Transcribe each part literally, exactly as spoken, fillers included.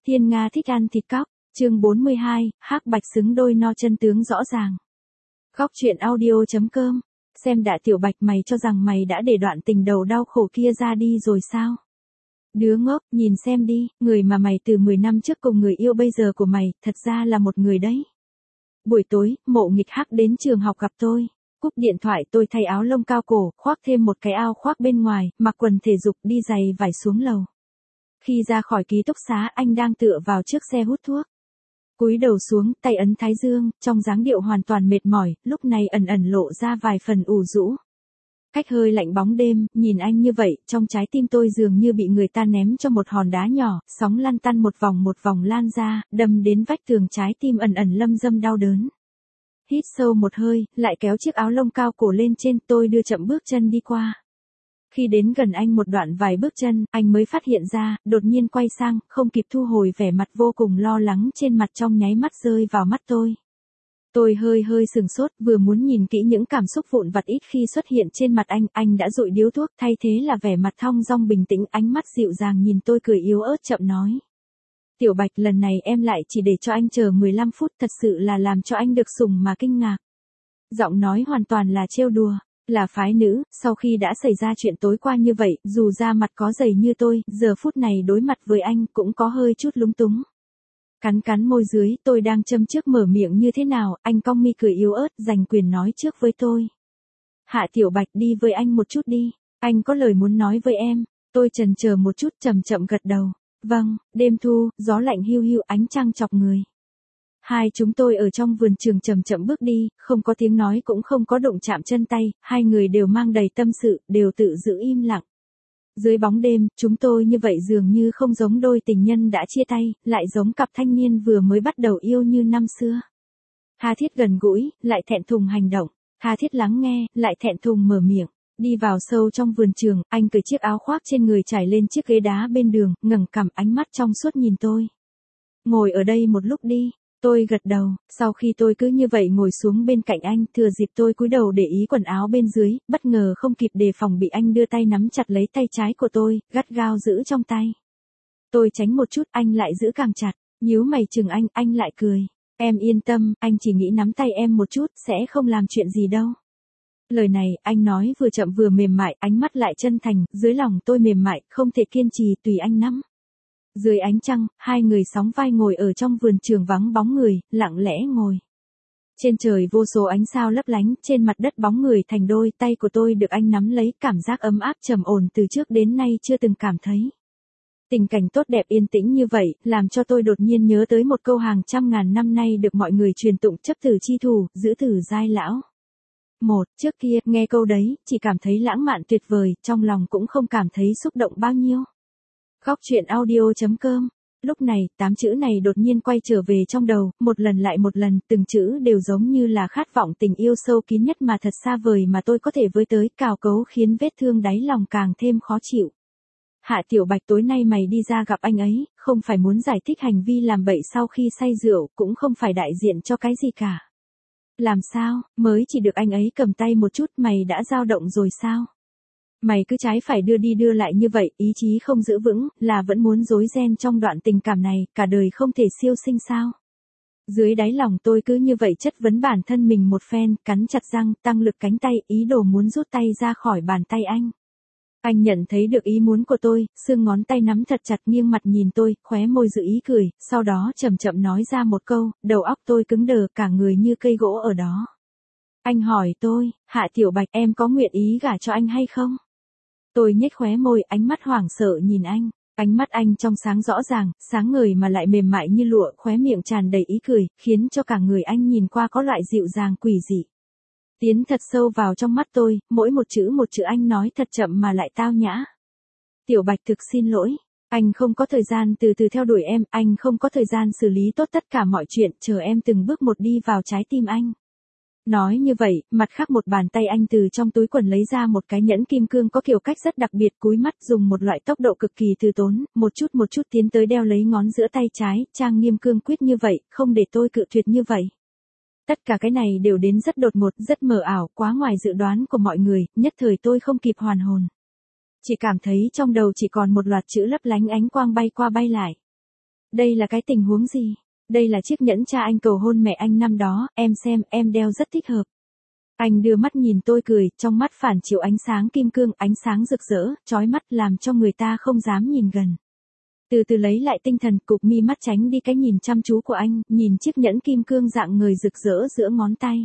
Thiên Nga thích ăn thịt cóc, chương bốn mươi hai, hắc bạch xứng đôi no chân tướng rõ ràng. Góc truyện audio.com, xem đã Tiểu Bạch, mày cho rằng mày đã để đoạn tình đầu đau khổ kia ra đi rồi sao? Đứa ngốc, nhìn xem đi, người mà mày từ mười năm trước cùng người yêu bây giờ của mày, thật ra là một người đấy. Buổi tối, Mộ Nghịch Hắc đến trường học gặp tôi. Cúp điện thoại tôi thay áo lông cao cổ, khoác thêm một cái áo khoác bên ngoài, mặc quần thể dục đi giày vải xuống lầu. Khi ra khỏi ký túc xá, anh đang tựa vào trước xe hút thuốc. Cúi đầu xuống, tay ấn thái dương, trong dáng điệu hoàn toàn mệt mỏi, lúc này ẩn ẩn lộ ra vài phần ủ rũ. Cách hơi lạnh bóng đêm, nhìn anh như vậy, trong trái tim tôi dường như bị người ta ném cho một hòn đá nhỏ, sóng lăn tăn một vòng một vòng lan ra, đâm đến vách tường, trái tim ẩn ẩn lâm dâm đau đớn. Hít sâu một hơi, lại kéo chiếc áo lông cao cổ lên trên, tôi đưa chậm bước chân đi qua. Khi đến gần anh một đoạn vài bước chân, anh mới phát hiện ra, đột nhiên quay sang, không kịp thu hồi vẻ mặt vô cùng lo lắng trên mặt, trong nháy mắt rơi vào mắt tôi. Tôi hơi hơi sừng sốt, vừa muốn nhìn kỹ những cảm xúc vụn vặt ít khi xuất hiện trên mặt anh, anh đã dụi điếu thuốc, thay thế là vẻ mặt thong dong bình tĩnh, ánh mắt dịu dàng nhìn tôi, cười yếu ớt chậm nói. Tiểu Bạch, lần này em lại chỉ để cho anh chờ mười lăm phút, thật sự là làm cho anh được sủng mà kinh ngạc. Giọng nói hoàn toàn là trêu đùa. Là phái nữ, sau khi đã xảy ra chuyện tối qua như vậy, dù da mặt có dày như tôi, giờ phút này đối mặt với anh cũng có hơi chút lúng túng. Cắn cắn môi dưới, tôi đang châm trước mở miệng như thế nào, anh cong mi cười yếu ớt, giành quyền nói trước với tôi. Hạ Tiểu Bạch, đi với anh một chút đi, anh có lời muốn nói với em. Tôi chần chờ một chút, chậm chậm gật đầu. Vâng, đêm thu, gió lạnh hiu hiu, ánh trăng chọc người. Hai chúng tôi ở trong vườn trường chậm chậm bước đi, không có tiếng nói cũng không có đụng chạm chân tay, hai người đều mang đầy tâm sự, đều tự giữ im lặng. Dưới bóng đêm, chúng tôi như vậy dường như không giống đôi tình nhân đã chia tay, lại giống cặp thanh niên vừa mới bắt đầu yêu như năm xưa. Tha thiết gần gũi, lại thẹn thùng hành động, tha thiết lắng nghe, lại thẹn thùng mở miệng. Đi vào sâu trong vườn trường, anh cởi chiếc áo khoác trên người trải lên chiếc ghế đá bên đường, ngẩng cằm, ánh mắt trong suốt nhìn tôi. Ngồi ở đây một lúc đi. Tôi gật đầu, sau khi tôi cứ như vậy ngồi xuống bên cạnh anh, thừa dịp tôi cúi đầu để ý quần áo bên dưới, bất ngờ không kịp đề phòng bị anh đưa tay nắm chặt lấy tay trái của tôi, gắt gao giữ trong tay. Tôi tránh một chút, anh lại giữ càng chặt, nhíu mày chừng anh, anh lại cười. Em yên tâm, anh chỉ nghĩ nắm tay em một chút, sẽ không làm chuyện gì đâu. Lời này, anh nói vừa chậm vừa mềm mại, ánh mắt lại chân thành, dưới lòng tôi mềm mại, không thể kiên trì, tùy anh nắm. Dưới ánh trăng, hai người sóng vai ngồi ở trong vườn trường vắng bóng người, lặng lẽ ngồi. Trên trời vô số ánh sao lấp lánh, trên mặt đất bóng người thành đôi, tay của tôi được anh nắm lấy, cảm giác ấm áp trầm ổn từ trước đến nay chưa từng cảm thấy. Tình cảnh tốt đẹp yên tĩnh như vậy, làm cho tôi đột nhiên nhớ tới một câu hàng trăm ngàn năm nay được mọi người truyền tụng, chấp tử chi thủ, giữ tử giai lão. Một, trước kia, nghe câu đấy, chỉ cảm thấy lãng mạn tuyệt vời, trong lòng cũng không cảm thấy xúc động bao nhiêu. Góc truyện audio.com. Lúc này, tám chữ này đột nhiên quay trở về trong đầu, một lần lại một lần, từng chữ đều giống như là khát vọng tình yêu sâu kín nhất mà thật xa vời mà tôi có thể với tới, cào cấu khiến vết thương đáy lòng càng thêm khó chịu. Hạ Tiểu Bạch, tối nay mày đi ra gặp anh ấy, không phải muốn giải thích hành vi làm bậy sau khi say rượu, cũng không phải đại diện cho cái gì cả. Làm sao, mới chỉ được anh ấy cầm tay một chút, mày đã dao động rồi sao? Mày cứ trái phải đưa đi đưa lại như vậy, ý chí không giữ vững, là vẫn muốn rối ren trong đoạn tình cảm này, cả đời không thể siêu sinh sao? Dưới đáy lòng tôi cứ như vậy chất vấn bản thân mình một phen, cắn chặt răng, tăng lực cánh tay, ý đồ muốn rút tay ra khỏi bàn tay anh. Anh nhận thấy được ý muốn của tôi, xương ngón tay nắm thật chặt, nghiêng mặt nhìn tôi, khóe môi giữ ý cười, sau đó chậm chậm nói ra một câu, đầu óc tôi cứng đờ, cả người như cây gỗ ở đó. Anh hỏi tôi, Hạ Tiểu Bạch, em có nguyện ý gả cho anh hay không? Tôi nhếch khóe môi, ánh mắt hoảng sợ nhìn anh. Ánh mắt anh trong sáng rõ ràng, sáng ngời mà lại mềm mại như lụa, khóe miệng tràn đầy ý cười, khiến cho cả người anh nhìn qua có loại dịu dàng quỷ dị. Tiến thật sâu vào trong mắt tôi, mỗi một chữ một chữ anh nói thật chậm mà lại tao nhã. Tiểu Bạch, thực xin lỗi. Anh không có thời gian từ từ theo đuổi em, anh không có thời gian xử lý tốt tất cả mọi chuyện, chờ em từng bước một đi vào trái tim anh. Nói như vậy, mặt khác một bàn tay anh từ trong túi quần lấy ra một cái nhẫn kim cương có kiểu cách rất đặc biệt, cúi mắt dùng một loại tốc độ cực kỳ từ tốn, một chút một chút tiến tới đeo lấy ngón giữa tay trái, trang nghiêm cương quyết như vậy, không để tôi cự tuyệt như vậy. Tất cả cái này đều đến rất đột ngột, rất mờ ảo, quá ngoài dự đoán của mọi người, nhất thời tôi không kịp hoàn hồn. Chỉ cảm thấy trong đầu chỉ còn một loạt chữ lấp lánh ánh quang bay qua bay lại. Đây là cái tình huống gì? Đây là chiếc nhẫn cha anh cầu hôn mẹ anh năm đó, em xem, em đeo rất thích hợp. Anh đưa mắt nhìn tôi cười, trong mắt phản chiếu ánh sáng kim cương, ánh sáng rực rỡ, chói mắt làm cho người ta không dám nhìn gần. Từ từ lấy lại tinh thần, cụp mi mắt tránh đi cái nhìn chăm chú của anh, nhìn chiếc nhẫn kim cương dạng người rực rỡ giữa ngón tay.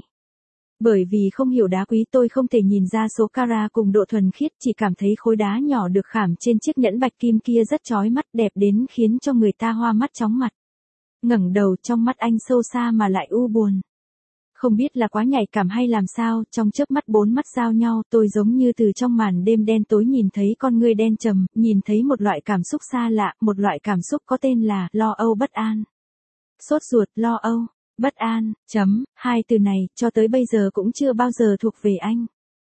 Bởi vì không hiểu đá quý tôi không thể nhìn ra số carat cùng độ thuần khiết, chỉ cảm thấy khối đá nhỏ được khảm trên chiếc nhẫn bạch kim kia rất chói mắt, đẹp đến khiến cho người ta hoa mắt chóng mặt. Ngẩng đầu, trong mắt anh sâu xa mà lại u buồn. Không biết là quá nhạy cảm hay làm sao, trong chớp mắt bốn mắt giao nhau, tôi giống như từ trong màn đêm đen tối nhìn thấy con ngươi đen trầm, nhìn thấy một loại cảm xúc xa lạ, một loại cảm xúc có tên là lo âu bất an. Sốt ruột, lo âu, bất an, chấm, hai từ này, cho tới bây giờ cũng chưa bao giờ thuộc về anh.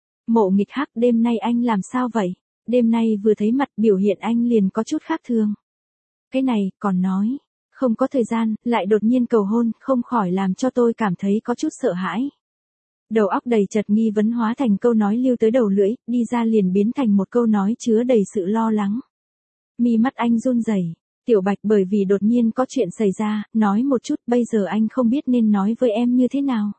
Mộ Nghịch Hắc, đêm nay anh làm sao vậy? Đêm nay vừa thấy mặt biểu hiện anh liền có chút khác thường. Cái này, còn nói. Không có thời gian, lại đột nhiên cầu hôn, không khỏi làm cho tôi cảm thấy có chút sợ hãi. Đầu óc đầy chật nghi vấn hóa thành câu nói lưu tới đầu lưỡi, đi ra liền biến thành một câu nói chứa đầy sự lo lắng. Mi mắt anh run rẩy. Tiểu Bạch, bởi vì đột nhiên có chuyện xảy ra, nói một chút, bây giờ anh không biết nên nói với em như thế nào.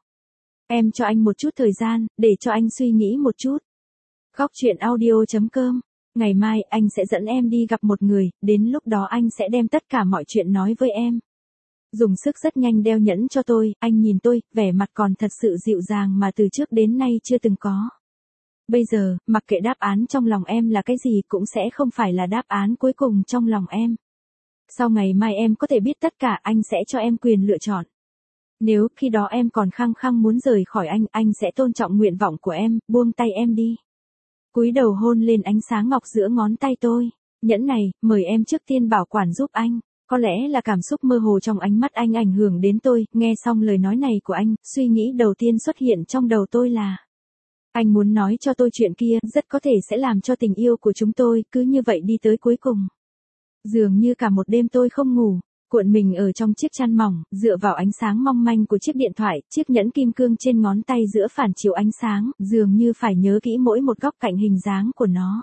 Em cho anh một chút thời gian, để cho anh suy nghĩ một chút. Góc truyện audio chấm com. Ngày mai anh sẽ dẫn em đi gặp một người, đến lúc đó anh sẽ đem tất cả mọi chuyện nói với em. Dùng sức rất nhanh đeo nhẫn cho tôi, anh nhìn tôi, vẻ mặt còn thật sự dịu dàng mà từ trước đến nay chưa từng có. Bây giờ, mặc kệ đáp án trong lòng em là cái gì cũng sẽ không phải là đáp án cuối cùng trong lòng em. Sau ngày mai em có thể biết tất cả, anh sẽ cho em quyền lựa chọn. Nếu khi đó em còn khăng khăng muốn rời khỏi anh, anh sẽ tôn trọng nguyện vọng của em, buông tay em đi. Cúi đầu hôn lên ánh sáng ngọc giữa ngón tay tôi. Nhẫn này, mời em trước tiên bảo quản giúp anh. Có lẽ là cảm xúc mơ hồ trong ánh mắt anh ảnh hưởng đến tôi, nghe xong lời nói này của anh, suy nghĩ đầu tiên xuất hiện trong đầu tôi là anh muốn nói cho tôi chuyện kia, rất có thể sẽ làm cho tình yêu của chúng tôi cứ như vậy đi tới cuối cùng. Dường như cả một đêm tôi không ngủ, cuộn mình ở trong chiếc chăn mỏng, dựa vào ánh sáng mong manh của chiếc điện thoại, chiếc nhẫn kim cương trên ngón tay giữa phản chiếu ánh sáng, dường như phải nhớ kỹ mỗi một góc cạnh hình dáng của nó.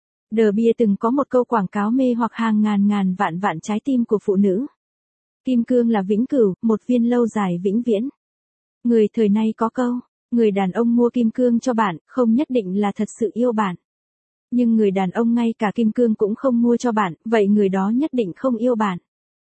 Đờ bia từng có một câu quảng cáo mê hoặc hàng ngàn ngàn vạn vạn trái tim của phụ nữ. Kim cương là vĩnh cửu, một viên lâu dài vĩnh viễn. Người thời nay có câu, người đàn ông mua kim cương cho bạn, không nhất định là thật sự yêu bạn. Nhưng người đàn ông ngay cả kim cương cũng không mua cho bạn, vậy người đó nhất định không yêu bạn.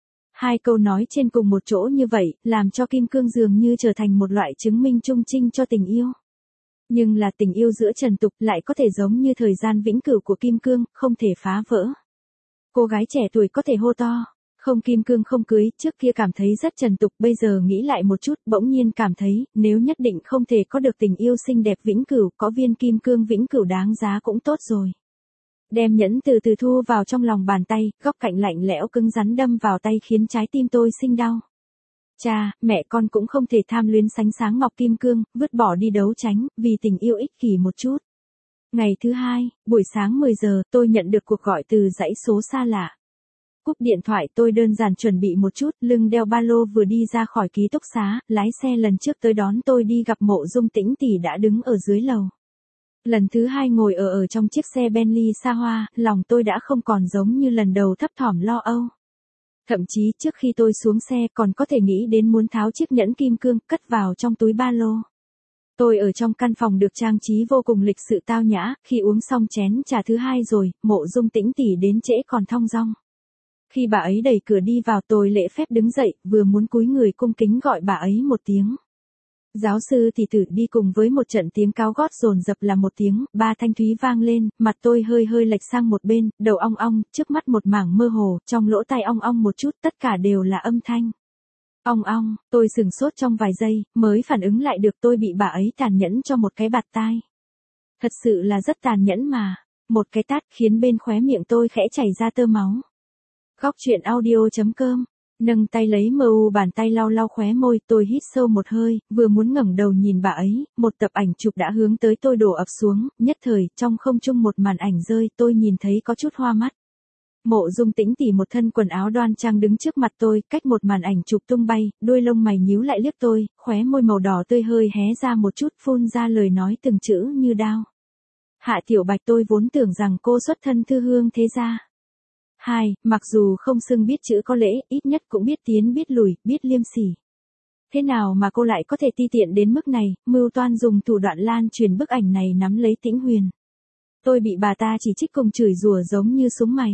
Hai câu nói trên cùng một chỗ như vậy, làm cho kim cương dường như trở thành một loại chứng minh trung trinh cho tình yêu. Nhưng là tình yêu giữa trần tục lại có thể giống như thời gian vĩnh cửu của kim cương, không thể phá vỡ. Cô gái trẻ tuổi có thể hô to, không kim cương không cưới, trước kia cảm thấy rất trần tục, bây giờ nghĩ lại một chút, bỗng nhiên cảm thấy, nếu nhất định không thể có được tình yêu xinh đẹp vĩnh cửu, có viên kim cương vĩnh cửu đáng giá cũng tốt rồi. Đem nhẫn từ từ thu vào trong lòng bàn tay, góc cạnh lạnh lẽo cứng rắn đâm vào tay khiến trái tim tôi sinh đau. Cha, mẹ con cũng không thể tham luyến sánh sáng ngọc kim cương, vứt bỏ đi đấu tranh, vì tình yêu ích kỷ một chút. Ngày thứ hai, buổi sáng mười giờ, tôi nhận được cuộc gọi từ dãy số xa lạ. Cúp điện thoại tôi đơn giản chuẩn bị một chút, lưng đeo ba lô vừa đi ra khỏi ký túc xá, lái xe lần trước tới đón tôi đi gặp Mộ Dung Tĩnh tỷ đã đứng ở dưới lầu. Lần thứ hai ngồi ở ở trong chiếc xe Bentley xa hoa, lòng tôi đã không còn giống như lần đầu thấp thỏm lo âu. Thậm chí trước khi tôi xuống xe còn có thể nghĩ đến muốn tháo chiếc nhẫn kim cương cất vào trong túi ba lô. Tôi ở trong căn phòng được trang trí vô cùng lịch sự tao nhã, khi uống xong chén trà thứ hai rồi, Mộ Dung Tĩnh tỷ đến trễ còn thong dong. Khi bà ấy đẩy cửa đi vào tôi lễ phép đứng dậy, vừa muốn cúi người cung kính gọi bà ấy một tiếng. Giáo sư thì tử đi cùng với một trận tiếng cao gót dồn dập là một tiếng, ba thanh thúy vang lên, mặt tôi hơi hơi lệch sang một bên, đầu ong ong, trước mắt một mảng mơ hồ, trong lỗ tai ong ong một chút, tất cả đều là âm thanh. Ong ong, tôi sừng sốt trong vài giây, mới phản ứng lại được tôi bị bà ấy tàn nhẫn cho một cái bạt tai. Thật sự là rất tàn nhẫn mà, một cái tát khiến bên khóe miệng tôi khẽ chảy ra tơ máu. Góc truyện audio chấm com. Nâng tay lấy mờ u bàn tay lau lau khóe môi, tôi hít sâu một hơi, vừa muốn ngẩng đầu nhìn bà ấy, một tập ảnh chụp đã hướng tới tôi đổ ập xuống, nhất thời, trong không trung một màn ảnh rơi, tôi nhìn thấy có chút hoa mắt. Mộ Dung Tĩnh tỷ một thân quần áo đoan trang đứng trước mặt tôi, cách một màn ảnh chụp tung bay, đuôi lông mày nhíu lại liếc tôi, khóe môi màu đỏ tươi hơi hé ra một chút, phun ra lời nói từng chữ như đao. Hạ Tiểu Bạch, tôi vốn tưởng rằng cô xuất thân thư hương thế gia. hai, mặc dù không xưng biết chữ có lễ, ít nhất cũng biết tiến biết lùi, biết liêm sỉ. Thế nào mà cô lại có thể ti tiện đến mức này, mưu toan dùng thủ đoạn lan truyền bức ảnh này nắm lấy Tĩnh Huyền. Tôi bị bà ta chỉ trích cùng chửi rủa giống như súng mày.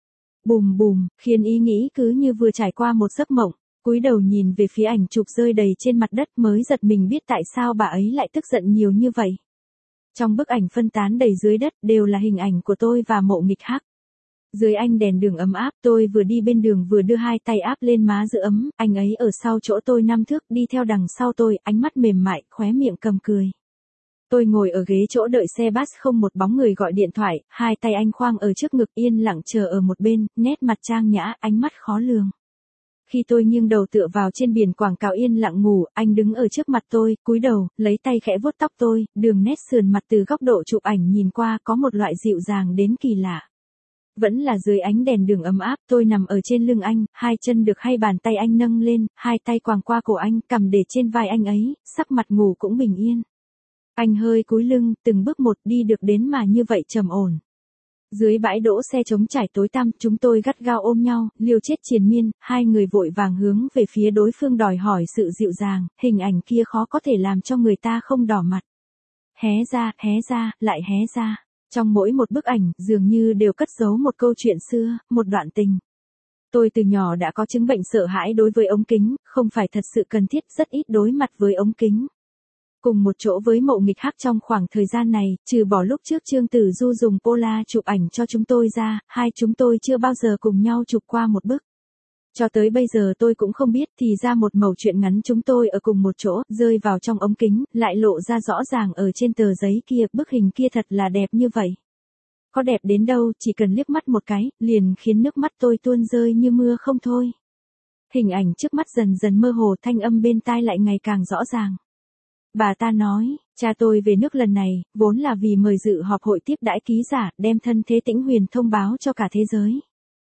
Bùm bùm, khiến ý nghĩ cứ như vừa trải qua một giấc mộng, cúi đầu nhìn về phía ảnh chụp rơi đầy trên mặt đất mới giật mình biết tại sao bà ấy lại tức giận nhiều như vậy. Trong bức ảnh phân tán đầy dưới đất đều là hình ảnh của tôi và Mộ Nghịch Hắc. Dưới ánh đèn đường ấm áp, tôi vừa đi bên đường vừa đưa hai tay áp lên má giữ ấm, anh ấy ở sau chỗ tôi năm thước đi theo đằng sau tôi, ánh mắt mềm mại, khóe miệng cầm cười. Tôi ngồi ở ghế chỗ đợi xe bus không một bóng người gọi điện thoại, hai tay anh khoang ở trước ngực yên lặng chờ ở một bên, nét mặt trang nhã, ánh mắt khó lường. Khi tôi nghiêng đầu tựa vào trên biển quảng cáo yên lặng ngủ, anh đứng ở trước mặt tôi, cúi đầu, lấy tay khẽ vuốt tóc tôi, đường nét sườn mặt từ góc độ chụp ảnh nhìn qua có một loại dịu dàng đến kỳ lạ. Vẫn là dưới ánh đèn đường ấm áp, tôi nằm ở trên lưng anh, hai chân được hai bàn tay anh nâng lên, hai tay quàng qua cổ anh, cầm để trên vai anh ấy, sắc mặt ngủ cũng bình yên. Anh hơi cúi lưng, từng bước một đi được đến mà như vậy trầm ổn. Dưới bãi đỗ xe trống trải tối tăm, chúng tôi gắt gao ôm nhau, liều chết triền miên, hai người vội vàng hướng về phía đối phương đòi hỏi sự dịu dàng, hình ảnh kia khó có thể làm cho người ta không đỏ mặt. Hé ra, hé ra, lại hé ra. Trong mỗi một bức ảnh, dường như đều cất giấu một câu chuyện xưa, một đoạn tình. Tôi từ nhỏ đã có chứng bệnh sợ hãi đối với ống kính, không phải thật sự cần thiết, rất ít đối mặt với ống kính. Cùng một chỗ với Mộ Nghịch Hắc trong khoảng thời gian này, trừ bỏ lúc trước Trương Tử Du dùng Pola chụp ảnh cho chúng tôi ra, hai chúng tôi chưa bao giờ cùng nhau chụp qua một bức. Cho tới bây giờ tôi cũng không biết thì ra một mẩu chuyện ngắn chúng tôi ở cùng một chỗ, rơi vào trong ống kính, lại lộ ra rõ ràng ở trên tờ giấy kia, bức hình kia thật là đẹp như vậy. Có đẹp đến đâu, chỉ cần liếc mắt một cái, liền khiến nước mắt tôi tuôn rơi như mưa không thôi. Hình ảnh trước mắt dần dần mơ hồ, thanh âm bên tai lại ngày càng rõ ràng. Bà ta nói, cha tôi về nước lần này, vốn là vì mời dự họp hội tiếp đãi ký giả, đem thân thế Tĩnh Huyền thông báo cho cả thế giới.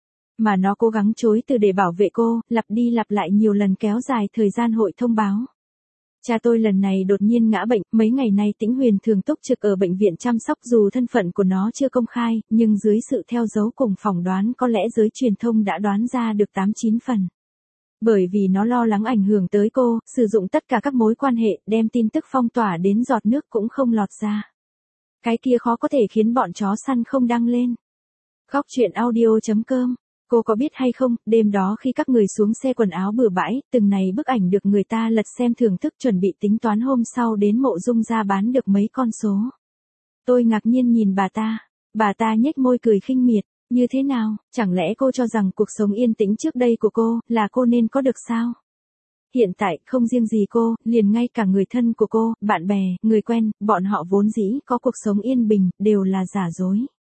Mà nó cố gắng chối từ để bảo vệ cô, lặp đi lặp lại nhiều lần kéo dài thời gian hội thông báo. Cha tôi lần này đột nhiên ngã bệnh, mấy ngày nay Tĩnh Huyền thường túc trực ở bệnh viện chăm sóc dù thân phận của nó chưa công khai, nhưng dưới sự theo dấu cùng phỏng đoán có lẽ giới truyền thông đã đoán ra được tám chín phần. Bởi vì nó lo lắng ảnh hưởng tới cô, sử dụng tất cả các mối quan hệ, đem tin tức phong tỏa đến giọt nước cũng không lọt ra. Cái kia khó có thể khiến bọn chó săn không đăng lên. Góc truyện audio chấm com. Cô có biết hay không, đêm đó khi các người xuống xe quần áo bừa bãi, từng này bức ảnh được người ta lật xem thưởng thức chuẩn bị tính toán hôm sau đến Mộ Dung ra bán được mấy con số. Tôi ngạc nhiên nhìn bà ta. Bà ta nhếch môi cười khinh miệt. Như thế nào, chẳng lẽ cô cho rằng cuộc sống yên tĩnh trước đây của cô, là cô nên có được sao? Hiện tại, không riêng gì cô, liền ngay cả người thân của cô, bạn bè, người quen, bọn họ vốn dĩ có cuộc sống yên bình, đều là giả dối.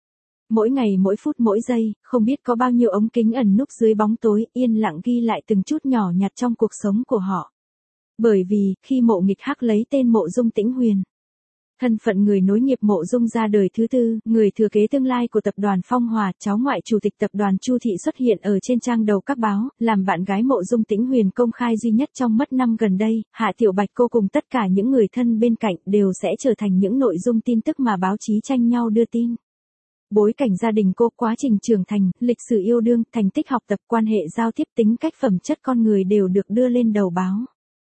Mỗi ngày mỗi phút mỗi giây, không biết có bao nhiêu ống kính ẩn núp dưới bóng tối, yên lặng ghi lại từng chút nhỏ nhặt trong cuộc sống của họ. Bởi vì, khi Mộ Nghịch Hắc lấy tên Mộ Dung Tĩnh Huyền, thân phận người nối nghiệp Mộ Dung ra đời thứ tư, người thừa kế tương lai của tập đoàn Phong Hòa, cháu ngoại chủ tịch tập đoàn Chu Thị xuất hiện ở trên trang đầu các báo, làm bạn gái Mộ Dung Tĩnh Huyền công khai duy nhất trong mất năm gần đây, Hạ Tiểu Bạch cô cùng tất cả những người thân bên cạnh đều sẽ trở thành những nội dung tin tức mà báo chí tranh nhau đưa tin. Bối cảnh gia đình cô, quá trình trưởng thành, lịch sử yêu đương, thành tích học tập, quan hệ giao tiếp, tính cách phẩm chất con người đều được đưa lên đầu báo.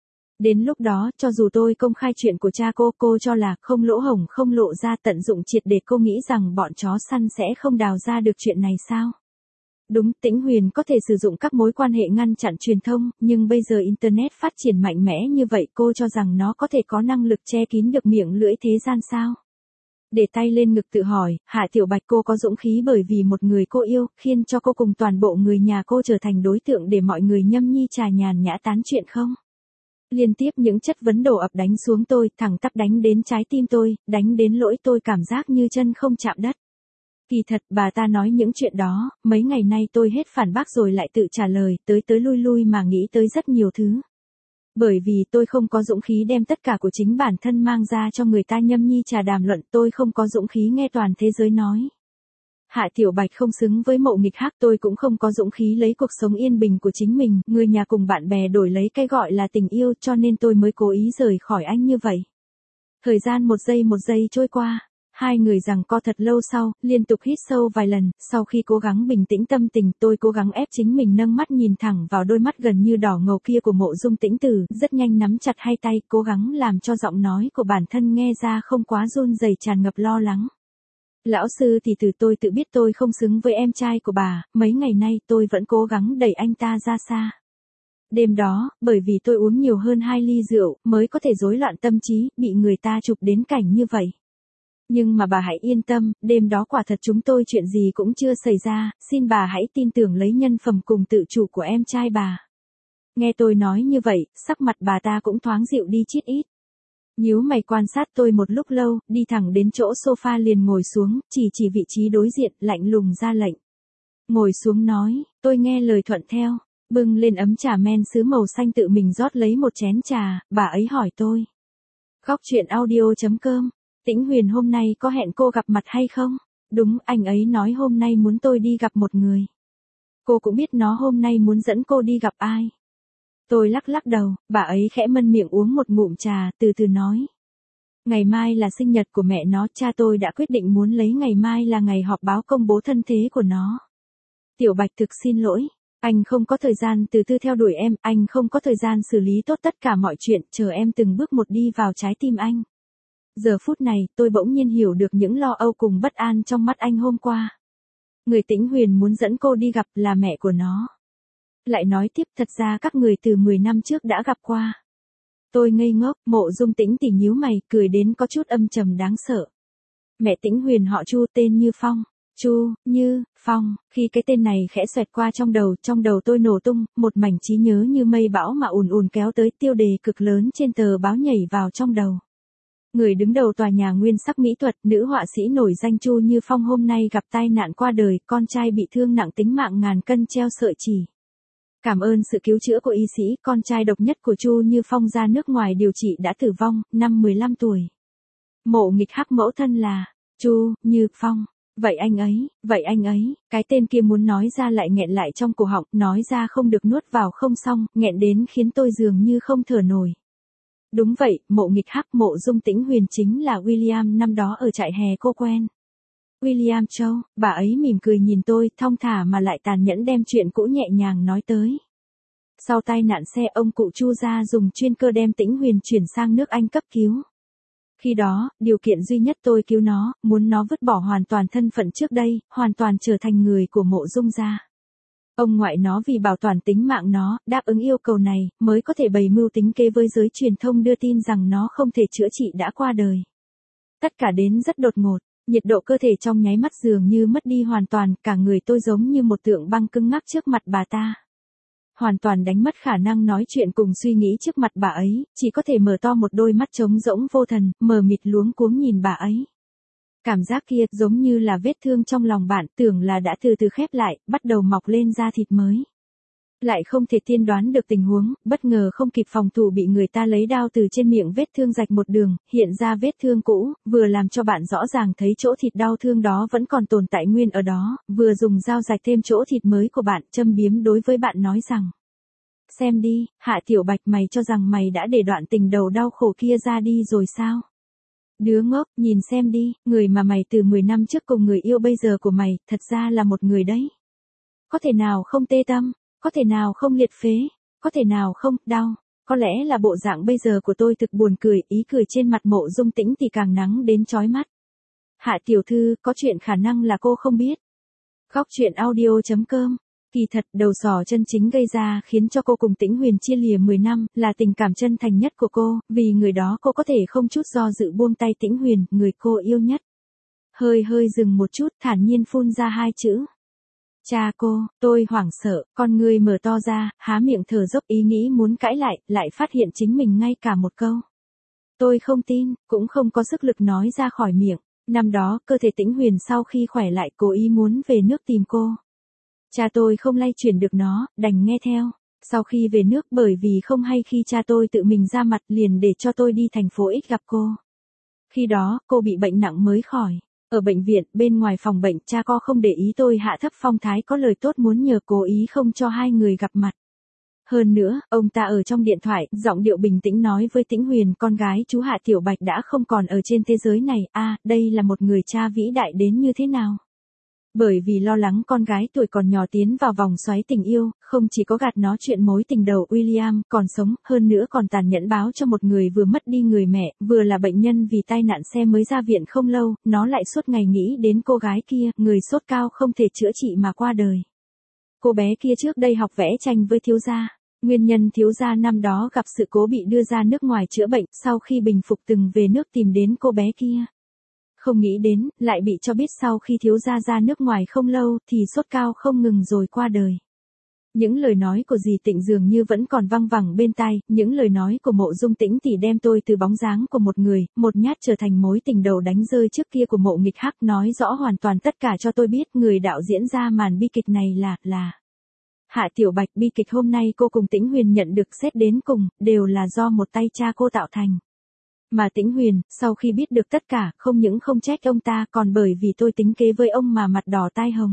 Đến lúc đó, cho dù tôi công khai chuyện của cha cô, cô cho là không lỗ hổng không lộ ra, tận dụng triệt để, cô nghĩ rằng bọn chó săn sẽ không đào ra được chuyện này sao? Đúng, Tĩnh Huyền có thể sử dụng các mối quan hệ ngăn chặn truyền thông, nhưng bây giờ Internet phát triển mạnh mẽ như vậy, cô cho rằng nó có thể có năng lực che kín được miệng lưỡi thế gian sao? Để tay lên ngực tự hỏi, Hạ Tiểu Bạch cô có dũng khí bởi vì một người cô yêu, khiến cho cô cùng toàn bộ người nhà cô trở thành đối tượng để mọi người nhâm nhi trà nhàn nhã tán chuyện không? Liên tiếp những chất vấn đổ ập đánh xuống tôi, thẳng tắp đánh đến trái tim tôi, đánh đến lỗi tôi cảm giác như chân không chạm đất. Kỳ thật, bà ta nói những chuyện đó, mấy ngày nay tôi hết phản bác rồi lại tự trả lời, tới tới lui lui mà nghĩ tới rất nhiều thứ. Bởi vì tôi không có dũng khí đem tất cả của chính bản thân mang ra cho người ta nhâm nhi trà đàm luận, tôi không có dũng khí nghe toàn thế giới nói. Hạ Tiểu Bạch không xứng với Mộ Nghịch Hắc, tôi cũng không có dũng khí lấy cuộc sống yên bình của chính mình, người nhà cùng bạn bè đổi lấy cái gọi là tình yêu, cho nên tôi mới cố ý rời khỏi anh như vậy. Thời gian một giây một giây trôi qua, Hai người giằng co thật lâu sau, liên tục hít sâu vài lần, sau khi cố gắng bình tĩnh tâm tình, tôi cố gắng ép chính mình nâng mắt nhìn thẳng vào đôi mắt gần như đỏ ngầu kia của Mộ Dung Tĩnh Tử, rất nhanh nắm chặt hai tay, cố gắng làm cho giọng nói của bản thân nghe ra không quá run rẩy, tràn ngập lo lắng. Lão sư thì từ tôi tự biết tôi không xứng với em trai của bà, mấy ngày nay tôi vẫn cố gắng đẩy anh ta ra xa. Đêm đó, bởi vì tôi uống nhiều hơn hai ly rượu, mới có thể rối loạn tâm trí, bị người ta chụp đến cảnh như vậy. Nhưng mà bà hãy yên tâm, đêm đó quả thật chúng tôi chuyện gì cũng chưa xảy ra, xin bà hãy tin tưởng lấy nhân phẩm cùng tự chủ của em trai bà. Nghe tôi nói như vậy, sắc mặt bà ta cũng thoáng dịu đi chút ít. Nhíu mày quan sát tôi một lúc lâu, đi thẳng đến chỗ sofa liền ngồi xuống, chỉ chỉ vị trí đối diện, lạnh lùng ra lệnh. Ngồi xuống nói, tôi nghe lời thuận theo, bưng lên ấm trà men sứ màu xanh tự mình rót lấy một chén trà, bà ấy hỏi tôi. Góc chuyện audio chấm com, Tĩnh Huyền hôm nay có hẹn cô gặp mặt hay không? Đúng, anh ấy nói hôm nay muốn tôi đi gặp một người. Cô cũng biết nó hôm nay muốn dẫn cô đi gặp ai. Tôi lắc lắc đầu, bà ấy khẽ mân miệng uống một ngụm trà, từ từ nói. Ngày mai là sinh nhật của mẹ nó, cha tôi đã quyết định muốn lấy ngày mai là ngày họp báo công bố thân thế của nó. Tiểu Bạch thực xin lỗi, anh không có thời gian từ từ theo đuổi em, anh không có thời gian xử lý tốt tất cả mọi chuyện, chờ em từng bước một đi vào trái tim anh. Giờ phút này, tôi bỗng nhiên hiểu được những lo âu cùng bất an trong mắt anh hôm qua. Người Tĩnh Huyền muốn dẫn cô đi gặp là mẹ của nó. Lại nói tiếp, thật ra các người từ mười năm trước đã gặp qua. Tôi ngây ngốc, Mộ Dung Tĩnh tỉ nhíu mày, cười đến có chút âm trầm đáng sợ. Mẹ Tĩnh Huyền họ Chu, tên Như Phong. Chu, Như, Phong, khi cái tên này khẽ xoẹt qua trong đầu, trong đầu tôi nổ tung, một mảnh trí nhớ như mây bão mà ùn ùn kéo tới, tiêu đề cực lớn trên tờ báo nhảy vào trong đầu. Người đứng đầu tòa nhà Nguyên Sắc Mỹ thuật, nữ họa sĩ nổi danh Chu Như Phong hôm nay gặp tai nạn qua đời, con trai bị thương nặng tính mạng ngàn cân treo sợi chỉ. Cảm ơn sự cứu chữa của y sĩ, con trai độc nhất của Chu Như Phong ra nước ngoài điều trị đã tử vong, năm mười lăm tuổi. Mộ Nghịch Hắc mẫu thân là Chu Như Phong. Vậy anh ấy, vậy anh ấy, cái tên kia muốn nói ra lại nghẹn lại trong cổ họng, nói ra không được nuốt vào không xong, nghẹn đến khiến tôi dường như không thở nổi. Đúng vậy, Mộ Nghịch Hắc Mộ Dung Tĩnh Huyền chính là William năm đó ở trại hè cô quen. William Châu, bà ấy mỉm cười nhìn tôi, thong thả mà lại tàn nhẫn đem chuyện cũ nhẹ nhàng nói tới. Sau tai nạn xe, ông cụ Chu gia dùng chuyên cơ đem Tĩnh Huyền chuyển sang nước Anh cấp cứu. Khi đó, điều kiện duy nhất tôi cứu nó, muốn nó vứt bỏ hoàn toàn thân phận trước đây, hoàn toàn trở thành người của Mộ Dung gia. Ông ngoại nó vì bảo toàn tính mạng nó, đáp ứng yêu cầu này, mới có thể bày mưu tính kế với giới truyền thông đưa tin rằng nó không thể chữa trị đã qua đời. Tất cả đến rất đột ngột, nhiệt độ cơ thể trong nháy mắt dường như mất đi hoàn toàn, cả người tôi giống như một tượng băng cứng ngắc trước mặt bà ta. Hoàn toàn đánh mất khả năng nói chuyện cùng suy nghĩ trước mặt bà ấy, chỉ có thể mở to một đôi mắt trống rỗng vô thần, mờ mịt luống cuống nhìn bà ấy. Cảm giác kia giống như là vết thương trong lòng bạn, tưởng là đã từ từ khép lại, bắt đầu mọc lên da thịt mới. Lại không thể tiên đoán được tình huống, bất ngờ không kịp phòng thủ bị người ta lấy đao từ trên miệng vết thương rạch một đường, hiện ra vết thương cũ, vừa làm cho bạn rõ ràng thấy chỗ thịt đau thương đó vẫn còn tồn tại nguyên ở đó, vừa dùng dao rạch thêm chỗ thịt mới của bạn, châm biếm đối với bạn nói rằng. Xem đi, Hạ Tiểu Bạch, mày cho rằng mày đã để đoạn tình đầu đau khổ kia ra đi rồi sao? Đứa ngốc, nhìn xem đi, người mà mày từ mười năm trước cùng người yêu bây giờ của mày, thật ra là một người đấy. Có thể nào không tê tâm, có thể nào không liệt phế, có thể nào không đau, có lẽ là bộ dạng bây giờ của tôi thực buồn cười, ý cười trên mặt Mộ Dung Tĩnh thì càng nắng đến chói mắt. Hạ tiểu thư, có chuyện khả năng là cô không biết. Góc chuyện audio chấm com. Kỳ thật, đầu sỏ chân chính gây ra khiến cho cô cùng Tĩnh Huyền chia lìa mười năm, là tình cảm chân thành nhất của cô, vì người đó cô có thể không chút do dự buông tay Tĩnh Huyền, người cô yêu nhất. Hơi hơi dừng một chút, thản nhiên phun ra hai chữ. Cha cô, tôi hoảng sợ, con người mở to ra, há miệng thở dốc ý nghĩ muốn cãi lại, lại phát hiện chính mình ngay cả một câu. Tôi không tin, cũng không có sức lực nói ra khỏi miệng. Năm đó, cơ thể Tĩnh Huyền sau khi khỏe lại cố ý muốn về nước tìm cô. Cha tôi không lay chuyển được nó, đành nghe theo. Sau khi về nước bởi vì không hay khi cha tôi tự mình ra mặt liền để cho tôi đi thành phố X gặp cô. Khi đó, cô bị bệnh nặng mới khỏi. Ở bệnh viện, bên ngoài phòng bệnh, cha co không để ý tôi hạ thấp phong thái có lời tốt muốn nhờ cố ý không cho hai người gặp mặt. Hơn nữa, ông ta ở trong điện thoại, giọng điệu bình tĩnh nói với Tĩnh Huyền, con gái chú Hạ Tiểu Bạch đã không còn ở trên thế giới này, a, đây là một người cha vĩ đại đến như thế nào. Bởi vì lo lắng con gái tuổi còn nhỏ tiến vào vòng xoáy tình yêu, không chỉ có gạt nó chuyện mối tình đầu William, còn sống, hơn nữa còn tàn nhẫn báo cho một người vừa mất đi người mẹ, vừa là bệnh nhân vì tai nạn xe mới ra viện không lâu, nó lại suốt ngày nghĩ đến cô gái kia, người sốt cao không thể chữa trị mà qua đời. Cô bé kia trước đây học vẽ tranh với thiếu gia. Nguyên nhân thiếu gia năm đó gặp sự cố bị đưa ra nước ngoài chữa bệnh, sau khi bình phục từng về nước tìm đến cô bé kia. Không nghĩ đến, lại bị cho biết sau khi thiếu gia ra nước ngoài không lâu thì sốt cao không ngừng rồi qua đời. Những lời nói của dì Tịnh dường như vẫn còn văng vẳng bên tai, những lời nói của Mộ Dung Tĩnh tỷ đem tôi từ bóng dáng của một người, một nhát trở thành mối tình đầu đánh rơi trước kia của Mộ Nghịch Hắc, nói rõ hoàn toàn tất cả cho tôi biết người đạo diễn ra màn bi kịch này là, là Hạ Tiểu Bạch. Bi kịch hôm nay cô cùng Tĩnh Huyền nhận được xét đến cùng, đều là do một tay cha cô tạo thành. Mà Tĩnh Huyền, sau khi biết được tất cả, không những không trách ông ta, còn bởi vì tôi tính kế với ông mà mặt đỏ tai hồng.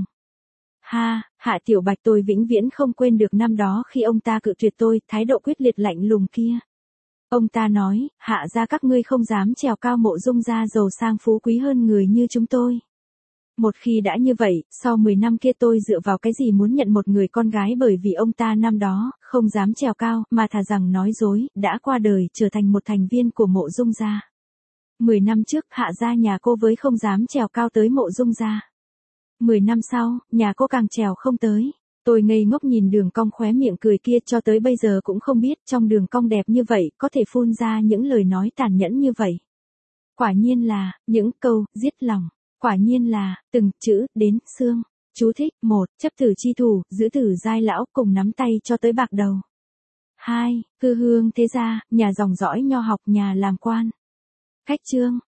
Ha, Hạ Tiểu Bạch, tôi vĩnh viễn không quên được năm đó khi ông ta cự tuyệt tôi, thái độ quyết liệt lạnh lùng kia. Ông ta nói, Hạ gia các ngươi không dám trèo cao Mộ Dung gia giàu sang phú quý hơn người như chúng tôi. Một khi đã như vậy, sau mười năm kia tôi dựa vào cái gì muốn nhận một người con gái, bởi vì ông ta năm đó, không dám trèo cao, mà thà rằng nói dối, đã qua đời, trở thành một thành viên của Mộ Dung gia. Mười năm trước, Hạ gia nhà cô với không dám trèo cao tới Mộ Dung gia. Mười năm sau, nhà cô càng trèo không tới. Tôi ngây ngốc nhìn đường cong khóe miệng cười kia, cho tới bây giờ cũng không biết trong đường cong đẹp như vậy, có thể phun ra những lời nói tàn nhẫn như vậy. Quả nhiên là, những câu, giết lòng. Quả nhiên là, từng chữ, đến, xương. Chú thích, một, chấp tử chi thủ, giữ tử giai lão, cùng nắm tay cho tới bạc đầu. Hai, cư hương thế gia, nhà dòng dõi nho học, nhà làm quan. Cách chương.